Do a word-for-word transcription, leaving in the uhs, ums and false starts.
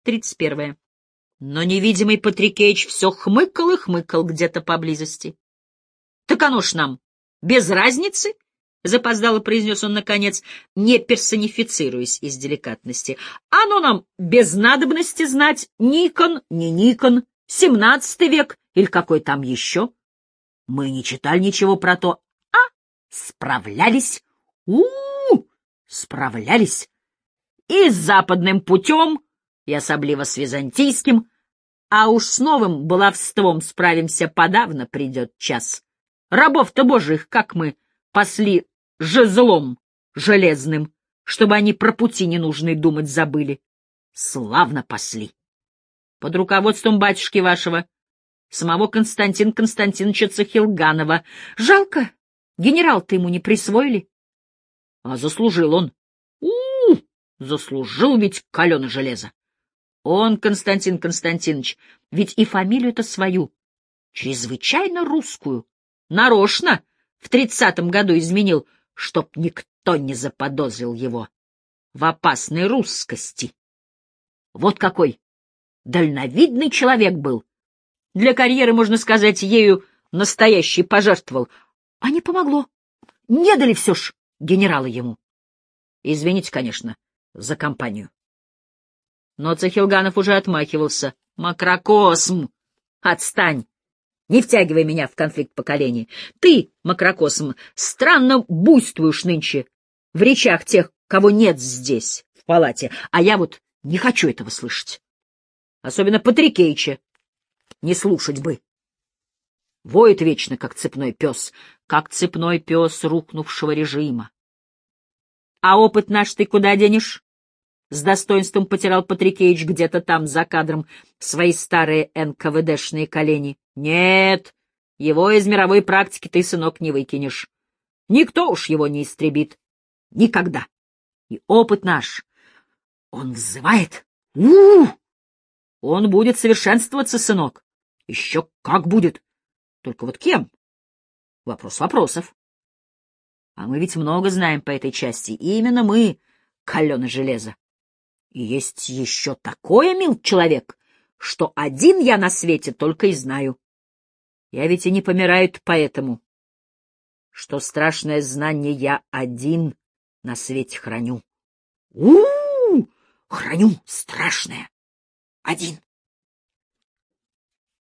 тридцать первое. Но невидимый Патрикеич все хмыкал и хмыкал где-то поблизости. — Так оно ж нам без разницы, — запоздало произнес он наконец, не персонифицируясь из деликатности. — Оно нам без надобности знать, Никон, не Никон, семнадцатый век или какой там еще. Мы не читали ничего про то, а справлялись. У-у-у! Справлялись. И с западным путем, и особливо с византийским, а уж с новым баловством справимся подавно придет час. Рабов-то божьих, как мы пасли жезлом железным, чтобы они про пути ненужные думать забыли. Славно пасли. Под руководством батюшки вашего, самого Константина Константиновича Цахилганова. Жалко, генерал-то ему не присвоили. А заслужил он. У-у-у! Заслужил ведь каленое железо. Он, Константин Константинович, ведь и фамилию-то свою, чрезвычайно русскую, нарочно в тридцатом году изменил, чтоб никто не заподозрил его в опасной русскости. Вот какой дальновидный человек был. Для карьеры, можно сказать, ею настоящий пожертвовал. А не помогло. Не дали все ж генерала ему. Извините, конечно, за компанию. Но Цахилганов уже отмахивался. Макрокосм, отстань. Не втягивай меня в конфликт поколений. Ты, Макрокосм, странно буйствуешь нынче в речах тех, кого нет здесь, в палате, а я вот не хочу этого слышать. Особенно Патрикеича. Не слушать бы. Воет вечно, как цепной пес, как цепной пес рухнувшего режима. А опыт наш ты куда денешь? С достоинством потирал Патрикеич где-то там, за кадром, свои старые эн ка вэ дэшные колени. Нет, его из мировой практики ты, сынок, не выкинешь. Никто уж его не истребит. Никогда. И опыт наш, он взывает. У-у-у! Он будет совершенствоваться, сынок. Еще как будет. Только вот кем? Вопрос вопросов. А мы ведь много знаем по этой части. И именно мы, каленое железо. И есть еще такое, мил человек, что один я на свете только и знаю. Я ведь и не помираю поэтому, что страшное знание я один на свете храню. У-у-у! Храню страшное. Один.